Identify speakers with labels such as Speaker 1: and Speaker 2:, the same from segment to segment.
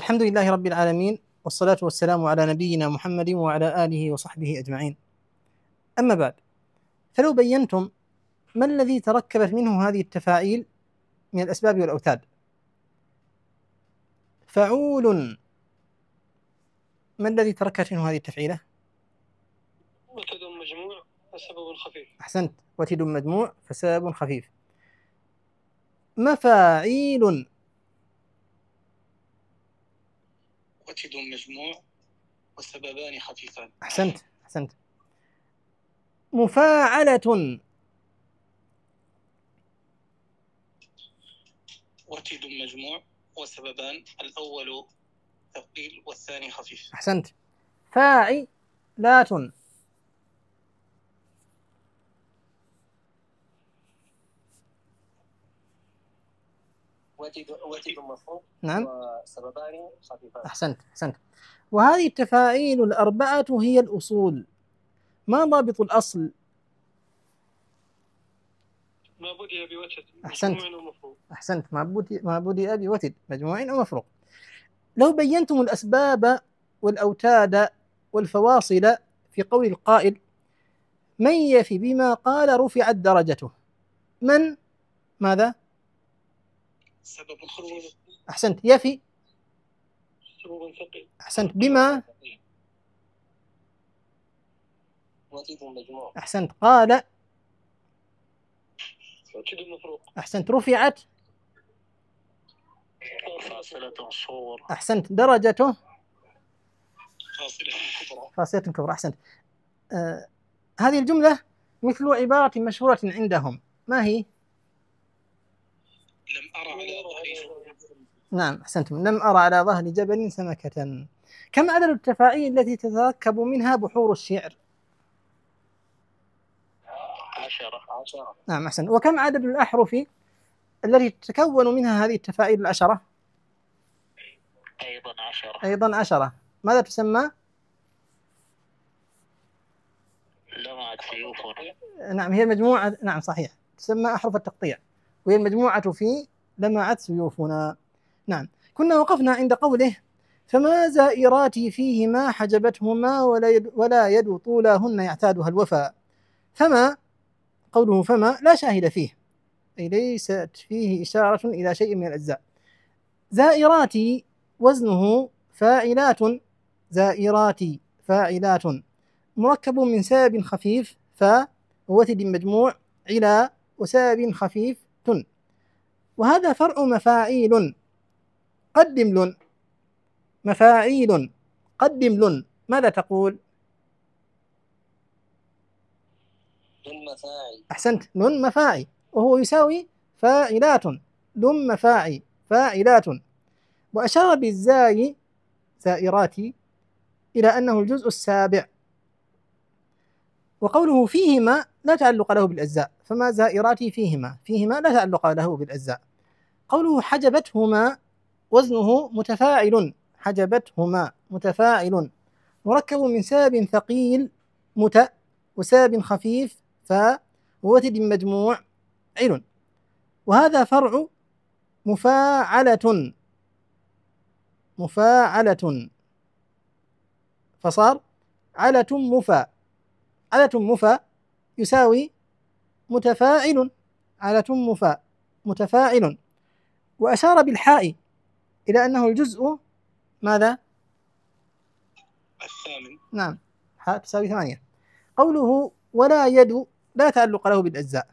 Speaker 1: الحمد لله رب العالمين، والصلاة والسلام على نبينا محمد وعلى آله وصحبه أجمعين. أما بعد، فلو بينتم ما الذي تركبت منه هذه التفاعيل من الأسباب والأوتاد. فعول، ما الذي تركبت منه هذه التفعيلة؟
Speaker 2: وتد مجموع فسبب خفيف.
Speaker 1: أحسنت، وتد مجموع فسبب خفيف. مفاعيل،
Speaker 2: وتد مجموع وسببان خفيفان.
Speaker 1: أحسنت. مفاعلة،
Speaker 2: وتد مجموع وسببان، الأول ثقيل والثاني خفيف.
Speaker 1: أحسنت. فاعلات،
Speaker 2: وتد مفعول
Speaker 1: نعم،
Speaker 2: وسببان خفيفان.
Speaker 1: أحسنت. وهذه التفاعيل الأربعة هي الأصول. ما ضابط الأصل؟
Speaker 2: ما بدأ بوتد
Speaker 1: أحسنت.
Speaker 2: مجموع ومفعول.
Speaker 1: أحسنت، ما بدأ بوتد مجموع أو مفروق. لو بينتم الأسباب والأوتاد والفواصل في قول القائل: من يفي بما قال رفعت درجته. من ماذا؟
Speaker 2: سبب خفيف.
Speaker 1: أحسنت. يفي،
Speaker 2: سبب ثقيل.
Speaker 1: أحسنت. بما،
Speaker 2: وتد مجموع.
Speaker 1: أحسنت. قال،
Speaker 2: وتد مفروق.
Speaker 1: أحسنت. رفعت،
Speaker 2: فاصلة صور.
Speaker 1: أحسنت. درجته
Speaker 2: فاصلة كبرى.
Speaker 1: فاصلة كبرى. أحسنت. هذه الجملة مثل عبارة مشهورة عندهم، ما هي؟
Speaker 2: لم أرى على ظهر.
Speaker 1: نعم، أحسنتم. لم أرى على ظهر جبل سمكة. كم عدد التفاعيل التي تتركب منها بحور الشعر؟
Speaker 2: 10.
Speaker 1: نعم، أحسن. وكم عدد الأحرف التي تتكون منها هذه التفاعيل 10؟ أيضا 10. ماذا تسمى؟
Speaker 2: لمعت سيوفنا.
Speaker 1: نعم، هي المجموعة. نعم، صحيح، تسمى أحرف التقطيع، وهي المجموعة في لمعت سيوفنا. نعم. كنا وقفنا عند قوله: فما زائراتي فيهما حجبتهما ولا يد طولهن يعتادها الوفاء. فما، قوله فما لا شاهد فيه، أي ليست فيه إشارة إلى شيء من الأجزاء. زائراتي وزنه فاعلات، زائراتي فاعلات، مركب من سبب خفيف ووتد مجموع علا وسبب خفيف تن. وهذا فرع مفاعيل. قدم لن. مفاعيل قدم لن، ماذا تقول؟
Speaker 2: لن مفاعي.
Speaker 1: أحسنت. لن مفاعي، وهو يساوي فاعلات. لن مفاعي فاعلات. وأشار بالزاي زائراتي إلى أنه الجزء السابع. وقوله فيهما لا تعلق له بالأجزاء، فما زائراتي فيهما لا تعلق له بالأجزاء. قوله حجبتهما وزنه متفاعل، حجبتهما متفاعل، مركب من سبب ثقيل مت وسبب خفيف ووتد مجموع عل. وهذا فرع مفاعلة. فصار علة مفا. علة مفا يساوي متفاعل. علة مفا متفاعل. وأشار بالحاء إلى أنه الجزء ماذا؟
Speaker 2: الثامن.
Speaker 1: نعم، حاء تساوي 8. قوله ولا يد لا تعلق له بالأجزاء.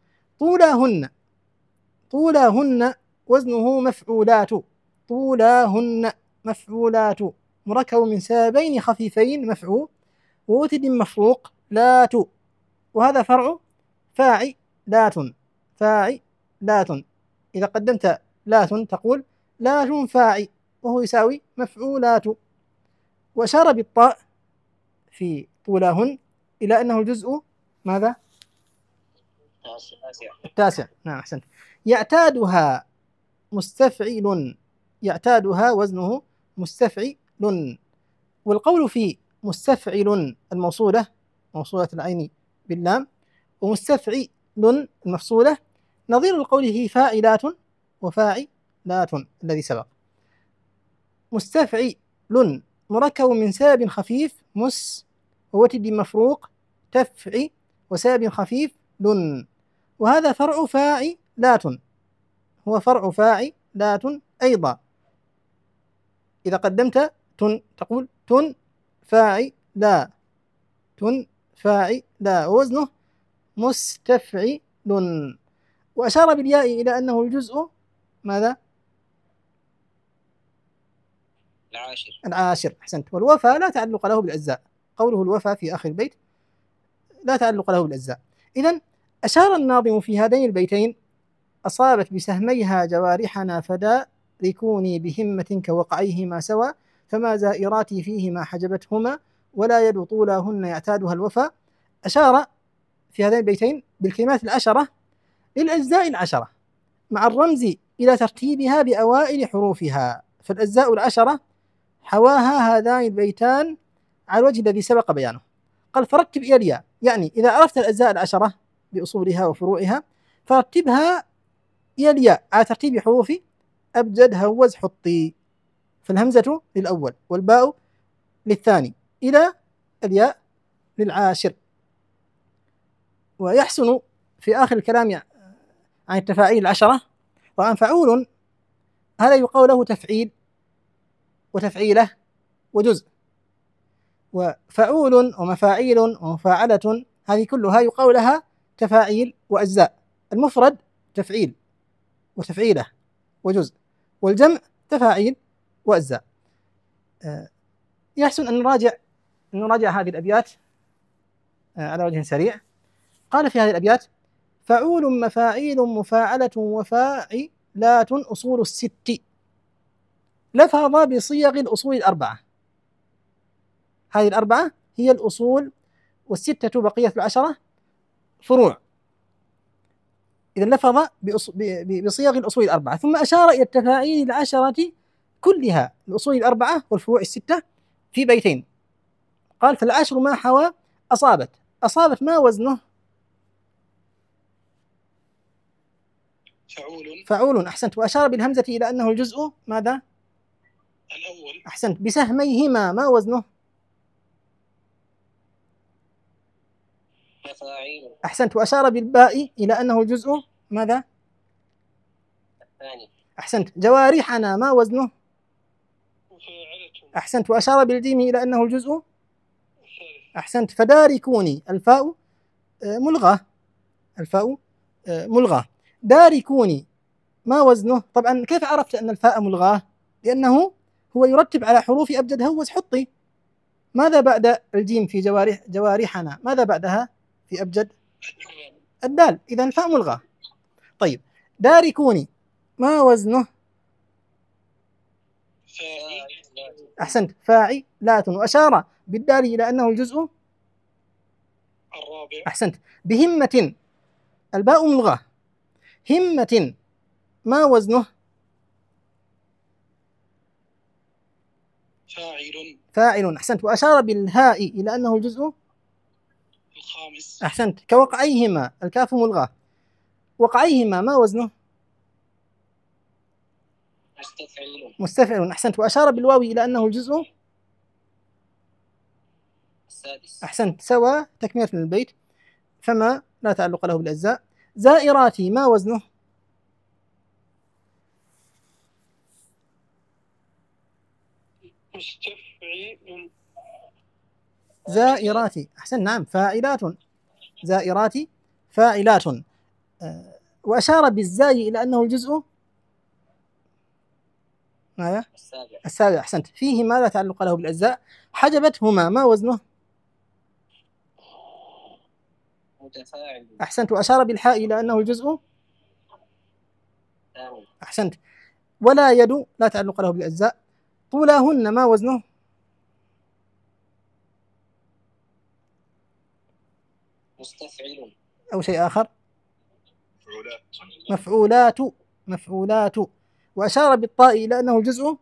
Speaker 1: طولاهن وزنه مفعولات. طولاهن مفعولات، مركب من سببين خفيفين مفعول ووتد مفروق لات. وهذا فرع فاعلات. إذا قدمت لات تقول لات فاعي، وهو يساوي مفعولات. وأشار بالطاء في طولاهن إلى أنه الجزء ماذا؟ التاسع. نعم، أحسنت. يعتادها مستفعل. يعتادها وزنه مستفعل. والقول في مستفعل الموصولة، موصولة العين باللام، ومستفعل المفصولة نظير القول فيه فاعلات وفاعلات الذي سبق. مستفعل مركب من سبب خفيف مس ووتد مفروق تفعي وسبب خفيف لن، وهذا فرع فاعلات، هو فرع فاعلات أيضا. إذا قدمت تن تقول تن فاعلا، تن فاعلا، ووزنه مستفعل. وأشار بالياء إلى أنه الجزء ماذا؟ العاشر. أحسنت. والوفاء لا تعلق له بالأجزاء، قوله الوفاء في آخر البيت لا تعلق له بالأجزاء. إذن أشار الناظم في هذين البيتين: أصابت بسهميها جوارحنا فدا ركوني بهمة كوقعيهما سوى، فما زائراتي فيهما حجبتهما ولا يد طولاهن يعتادها الوفا. أشار في هذين البيتين بالكلمات العشرة للأجزاء العشرة مع الرمز إلى ترتيبها بأوائل حروفها، فالأجزاء العشرة حواها هذان البيتان على الوجه الذي سبق بيانه. قال فرتب إلى الياء، يعني إذا عرفت الأجزاء العشرة بأصولها وفروعها فرتبها إلى الياء على ترتيب حروف أبجد هوز حطي، فالهمزة للأول والباء للثاني إلى الياء للعاشر. ويحسن في آخر الكلام عن التفاعيل العشرة، طبعا فعول هذا يقال له تفعيل وتفعيلة وجزء، وفعول ومفاعيل ومفاعلة هذه كلها يقال لها تفاعيل وأجزاء. المفرد تفعيل وتفعيلة وجزء، والجمع تفاعيل وأجزاء. يحسن أن نراجع هذه الأبيات على وجه سريع. قال في هذه الأبيات: فعول مفاعيل مفاعلة وفاعلات أصول الست، لفظ بصيغ الأصول الأربعة. هذه الأربعة هي الأصول، والستة بقية العشرة فروع. إذا لفظ بصيغ الأصول الأربعة، ثم أشار إلى التفاعيل العشرة كلها، الأصول الأربعة والفروع الستة في بيتين. قال: فالعشر ما حوى أصابت. أصابت ما وزنه؟ فعول. أحسنت. وأشار بالهمزة إلى أنه الجزء ماذا؟
Speaker 2: الأول.
Speaker 1: أحسنت. بسهميهما ما وزنه؟
Speaker 2: مفاعيل.
Speaker 1: أحسنت. وأشار بالباء إلى أنه الجزء ماذا؟
Speaker 2: الثاني.
Speaker 1: أحسنت. جوارحنا ما وزنه؟
Speaker 2: مفاعلة.
Speaker 1: أحسنت. وأشار بالجيم إلى أنه الجزء الثالث. أحسنت. فداركوني الفاء ملغى، الفاء ملغى. داركوني ما وزنه؟ طبعا كيف عرفت أن الفاء ملغاه؟ لأنه هو يرتب على حروف أبجد هوز حطي. ماذا بعد الجيم في جوارحنا؟ ماذا بعدها في أبجد؟ الدال. إذا الفاء ملغى. طيب داركوني ما وزنه؟ أحسنت. فاعلات. وأشار بالدال إلى أنه الجزء
Speaker 2: الرابع.
Speaker 1: أحسنت. بهمة الباء ملغاه. همة ما وزنه؟ فاعل. أحسنت. وأشار بالهاء إلى أنه الجزء
Speaker 2: الخامس.
Speaker 1: أحسنت. كوقعيهما الكاف ملغاه. وقعيهما ما وزنه؟ مستفعل. أحسنت. وأشار بالواو إلى أنه الجزء
Speaker 2: السادس.
Speaker 1: أحسنت. سوى تكملة البيت، فما لا تعلق له بالأجزاء. زائراتي ما وزنه؟
Speaker 2: مستفعل.
Speaker 1: زائراتي. أحسن. نعم. فاعلات. زائراتي فاعلات. وأشار بالزاي إلى أنه الجزء ماذا؟ السابع. أحسنت. فيه ما لا تعلق له بالأجزاء. حجبتهما ما وزنه؟
Speaker 2: متفاعل.
Speaker 1: أحسنت. وأشار بالحاء إلى أنه الجزء أحسنت. ولا يد لا تعلق له بالأجزاء. طولاهن ما وزنه؟
Speaker 2: مستفعل.
Speaker 1: أو شيء آخر؟ مفعولات. مفعولات. وأشار بالطاء إلى أنه الجزء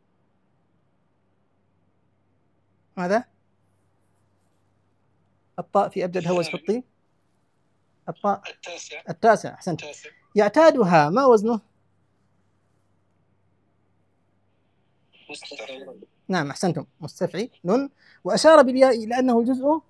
Speaker 1: ماذا؟ الطاء في أبجد هوز حطي. الطاء التاسع. أحسنت. يعتادها ما وزنه؟
Speaker 2: مستفعل.
Speaker 1: نعم أحسنتم، مستفعل. وأشار بالياء لأنه الجزء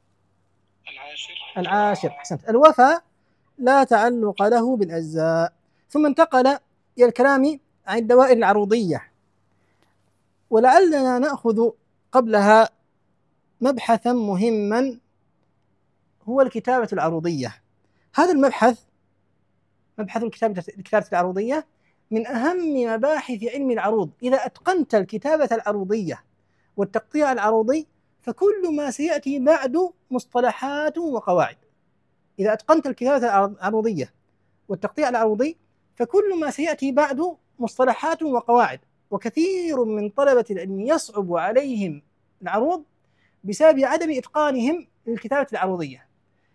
Speaker 1: العاشر. أحسنت. الوفى لا تعلق له بالأجزاء. ثم انتقل إلى الكلام عن الدوائر العروضية، ولعلنا نأخذ قبلها مبحثا مهما هو الكتابة العروضية. هذا المبحث، مبحث الكتابة العروضية، من أهم مباحث علم العروض. إذا أتقنت الكتابة العروضية والتقطيع العروضي فكل ما سيأتي بعد مصطلحات وقواعد. إذا أتقنت الكتابة العروضية والتقطيع العروضي فكل ما سيأتي بعد مصطلحات وقواعد. وكثير من طلبة العلم يصعب عليهم العروض بسبب عدم إتقانهم للكتابة العروضية.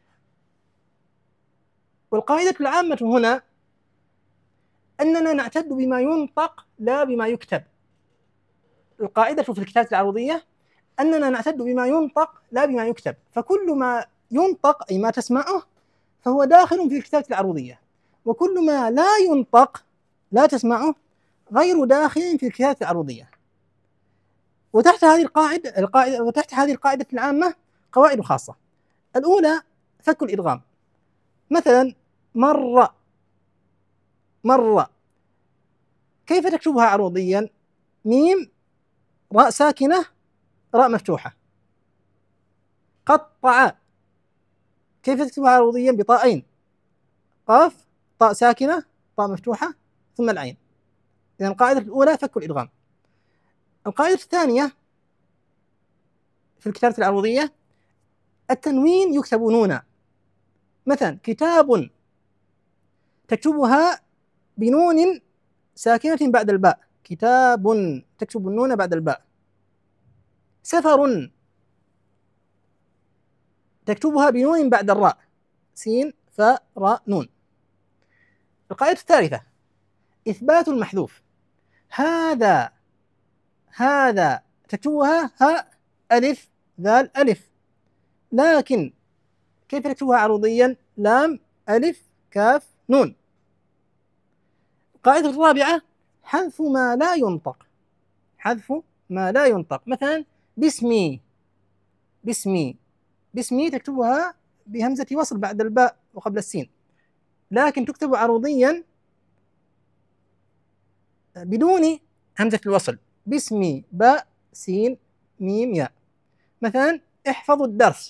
Speaker 1: والقاعدة العامة هنا أننا نعتد بما ينطق لا بما يكتب. القاعدة في الكتابة العروضية أننا نعتد بما ينطق لا بما يكتب، فكل ما ينطق أي ما تسمعه فهو داخل في الكتابة العروضية، وكل ما لا ينطق لا تسمعه غير داخل في الكتابة العروضية. وتحت هذه القاعدة العامة قواعد خاصة. الأولى فك الإدغام. مثلا مر كيف تكتبها عروضيا؟ ميم راء ساكنة راء مفتوحة. قطع كيف تكتبها عروضيا؟ بطائين، قاف طاء ساكنة طاء مفتوحة ثم العين. إذن القاعدة الأولى فك الإدغام. القاعدة الثانية في الكتابة العروضية التنوين يكتب نونا. مثلا كتاب تكتبها بنون ساكنة بعد الباء، كتاب تكتب النون بعد الباء. سفر تكتبها بنون بعد الراء، سين فاء راء نون. القاعدة الثالثة إثبات المحذوف. هذا تكتبها هاء ألف ذال ألف، لكن كيف تكتبها عروضيا؟ لام ألف كاف نون. القاعدة الرابعة حذف ما لا ينطق. حذف ما لا ينطق. مثلا باسمي تكتبها بهمزة وصل بعد الباء وقبل السين، لكن تكتب عروضيا بدون همزة الوصل. باسمي باء سين ميم ياء. مثلا احفظوا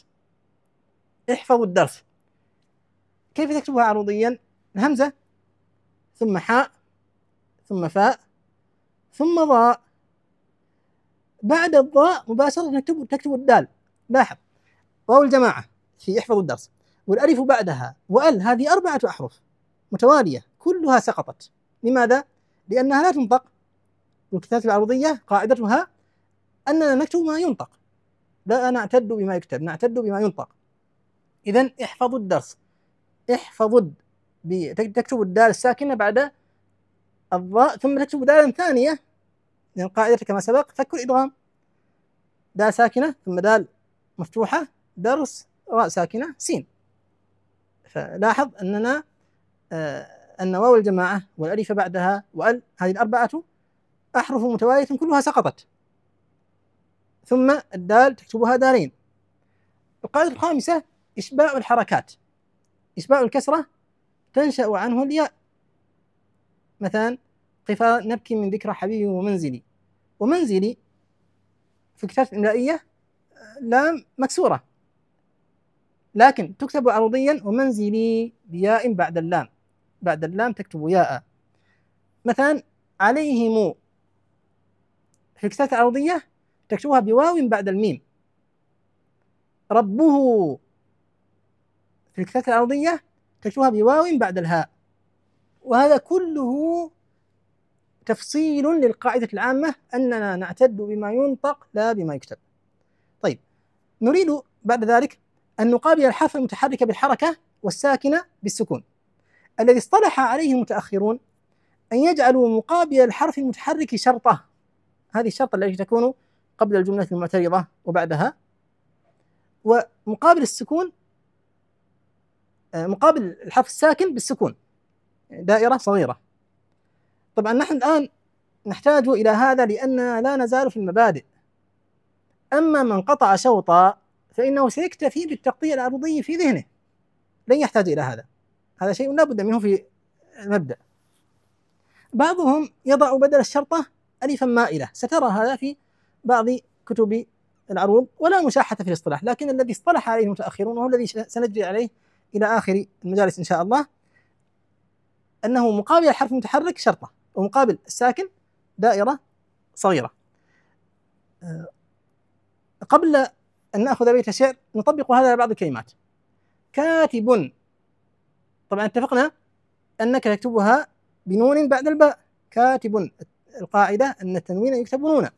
Speaker 1: الدرس كيف تكتبها عروضيا؟ الهمزة ثم حاء ثم فاء ثم ضاء، بعد الضاء مباشرة تكتب الدال. لاحظ واو الجماعة في احفظوا الدرس والألف بعدها وأل، هذه 4 أحرف متوالية كلها سقطت. لماذا؟ لأنها لا تنطق. والكتابة العروضية قاعدتها أننا نكتب ما ينطق، لا نعتد بما يكتب، نعتد بما ينطق. إذن احفظوا الدرس، تكتب الدال الساكنة بعد الضاء ثم تكتب دالا ثانية، لأن قاعدة كما سبق فك الإدغام، دال ساكنة ثم دال مفتوحة درس راء ساكنة سين. فلاحظ أننا أن واو الجماعة والألف بعدها وأل هذه 4 أحرف متوالية كلها سقطت، ثم الدال تكتبها دالين. القاعدة الخامسة إشباع الحركات. إشباع الكسرة تنشأ عنه الياء. مثلا قفا نبكي من ذكرى حبيبي ومنزلي في الكتابة الإملائية لام مكسورة، لكن تكتب عروضيا ومنزلي بياء بعد اللام تكتب ياء. مثلا عليهم في الكتابة العروضية تكتبها بواو بعد الميم. ربه في الكتابة العروضية تكتبها بواو بعد الهاء. وهذا كله تفصيل للقاعدة العامة أننا نعتد بما ينطق لا بما يكتب. طيب، نريد بعد ذلك أن نقابل الحرف المتحرك بالحركة والساكنة بالسكون. الذي اصطلح عليه المتأخرون أن يجعلوا مقابل الحرف المتحرك شرطة، هذه الشرطة التي تكون قبل الجملة المعترضة وبعدها، ومقابل السكون مقابل الحرف الساكن بالسكون دائرة صغيرة. طبعا نحن الآن نحتاج إلى هذا لأننا لا نزال في المبادئ. أما من قطع شوطا فإنه سيكتفي بالتغطية العرضي في ذهنه، لن يحتاج إلى هذا. هذا شيء لا بد منه في المبدأ. بعضهم يضع بدل الشرطة ألفا مائلة، سترى هذا في بعض كتب العروض ولا مشاحة في الاصطلاح، لكن الذي اصطلح عليه المتأخرون وهو الذي سنجري عليه إلى آخر المجالس إن شاء الله، أنه مقابل الحرف المتحرك شرطة ومقابل الساكن دائرة صغيرة. قبل أن نأخذ بيت الشعر نطبق هذا على بعض الكلمات. كاتب، طبعا اتفقنا أنك تكتبها بنون بعد الباء. كاتب، القاعدة أن التنوين يكتب نونا.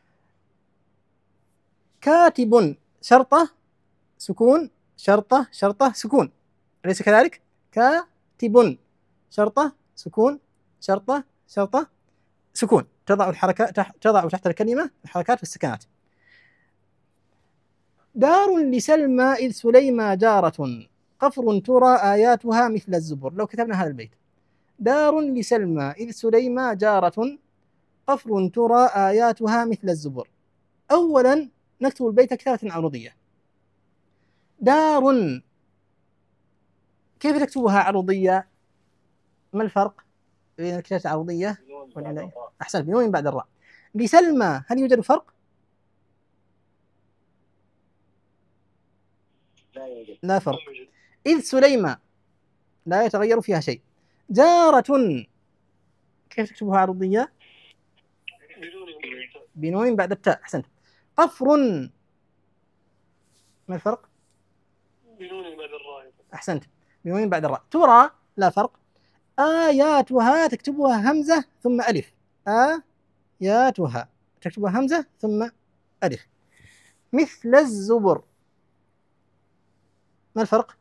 Speaker 1: كاتب شرطة سكون، شرطة شرطة سكون، أليس كذلك؟ كاتب شرطة سكون، شرطة شرطة سكون، تضع الحركات، تضع تحت الكلمة الحركات والسكنات. دار لسلمى إذ سليمى جارة، قفر ترى آياتها مثل الزبر. لو كتبنا هذا البيت: دار لسلمى إذ سليمى جارة، قفر ترى آياتها مثل الزبر. أولا نكتب البيت كتابة عروضية. دار كيف تكتبها عروضية؟ ما الفرق بين الكتابة العروضية والإملائية؟ أحسنت، بنون بعد الراء. لسلمى هل يوجد فرق؟ لا فرق. إذ سليمى لا يتغير فيها شيء. جارة كيف تكتبها عروضية؟ بنون بعد التاء. أحسنت. قفر ما الفرق؟
Speaker 2: بنون بعد الراء.
Speaker 1: أحسنت، بنون بعد الراء. ترى لا فرق. آياتها تكتبها همزة ثم ألف. آياتها تكتبها همزة ثم ألف. مثل الزبر ما الفرق؟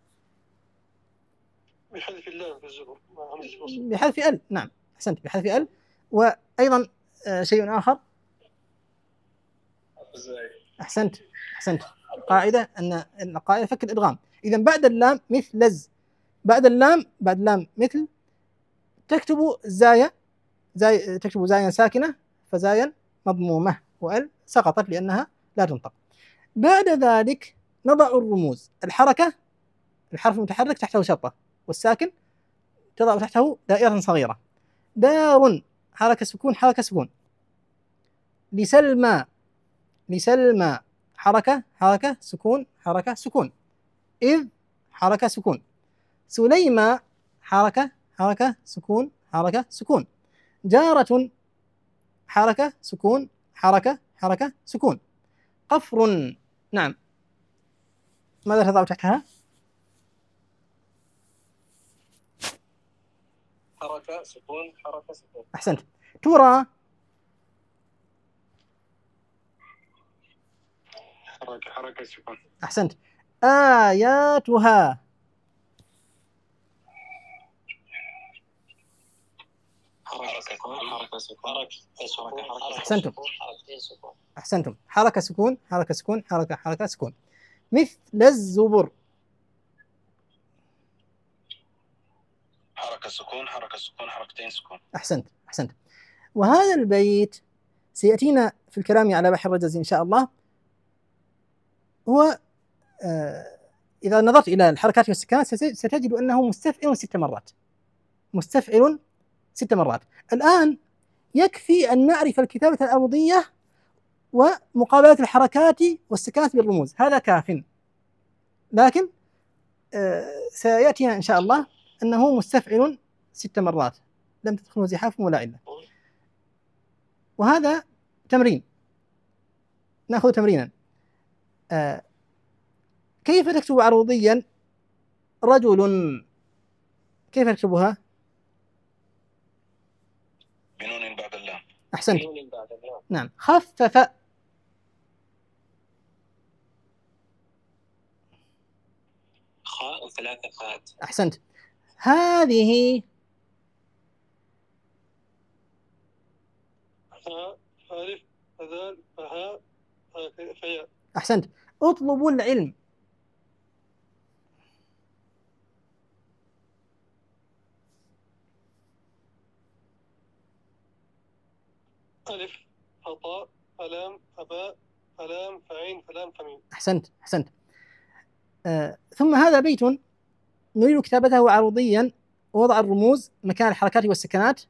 Speaker 2: بحذف اللام في الزبر.
Speaker 1: بحذف ال. نعم أحسنت، بحذف ال. وأيضا شيء آخر. أحسنت أحسنت. قاعدة أن القاعدة فك الإدغام. إذا بعد اللام مثل بعد اللام مثل تكتب زايا، تكتب زايا ساكنة فزايا مضمومة، وال سقطت لأنها لا تنطق. بعد ذلك نضع الرموز. الحركة الحرف المتحرك تحته شرطة، والساكن تضع تحته دائرة صغيرة. دار حركة سكون حركة سكون. لسلمى حركة سكون حركة سكون. إذ حركة سكون. سليمى حركة سكون حركة سكون. جارة حركة سكون حركة سكون. قفر نعم ماذا تضع تحتها؟
Speaker 2: حركة سكون حركة سكون.
Speaker 1: أحسنت. ترى
Speaker 2: حركة سكون.
Speaker 1: أحسنت. آياتها
Speaker 2: حركة سكون.
Speaker 1: أحسنتم أحسنتم. حركة سكون حركة سكون. مثل الزبر
Speaker 2: حركة سكون حركتين سكون.
Speaker 1: أحسنت. وهذا البيت سيأتينا في الكلام على بحر الرجز إن شاء الله. هو إذا نظرت إلى الحركات والسكنات ستجد أنه مستفعل 6 مرات. مستفعل 6 مرات. الآن يكفي أن نعرف الكتابة العروضية ومقابلة الحركات والسكنات بالرموز، هذا كاف. لكن سيأتينا إن شاء الله أنه مستفعل 6 مرات لم تدخله زحاف ولا علة. وهذا تمرين، نأخذ تمرينا. كيف تكتب عروضيا رجل؟ كيف تكتبها؟
Speaker 2: بنون بعد اللام.
Speaker 1: أحسنت. نعم. خفف
Speaker 2: خاء وثلاثة خاءات.
Speaker 1: أحسنت. هذه
Speaker 2: ها ألف ذال ها فياء.
Speaker 1: أحسنت. اطلبوا العلم.
Speaker 2: فلام فباء فلام فعين فلام فميم.
Speaker 1: أحسنت. ثم هذا بيت نريد كتابته عروضيا ووضع الرموز مكان الحركات والسكنات،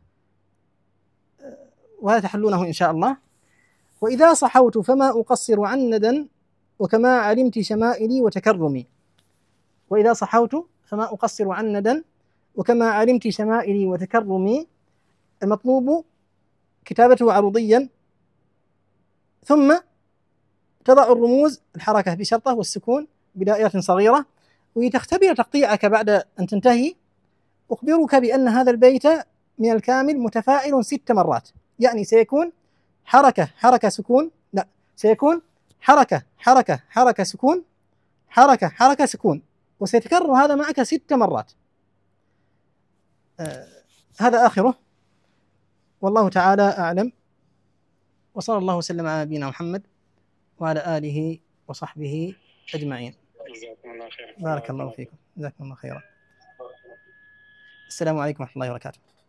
Speaker 1: وهذا تحلونه إن شاء الله. وإذا صحوت فما أقصر عن ندى وكما علمت شمائلي وتكرمي. وإذا صحوت فما أقصر عن ندى وكما علمت شمائلي وتكرمي، المطلوب كتابته عروضيا، ثم تضع الرموز الحركة بشرطة والسكون بدائرة صغيرة، ولتختبر تقطيعك بعد أن تنتهي أخبرك بأن هذا البيت من الكامل متفاعل 6 مرات، يعني سيكون حركة سكون، لا، سيكون حركة سكون، حركة سكون، وسيتكرر هذا معك 6 مرات. هذا آخره، والله تعالى أعلم، وصلى الله وسلم على نبينا محمد وعلى آله وصحبه أجمعين.
Speaker 2: جزاكم الله خير.
Speaker 1: بارك الله فيكم، جزاكم الله خيرا. السلام عليكم ورحمة الله وبركاته.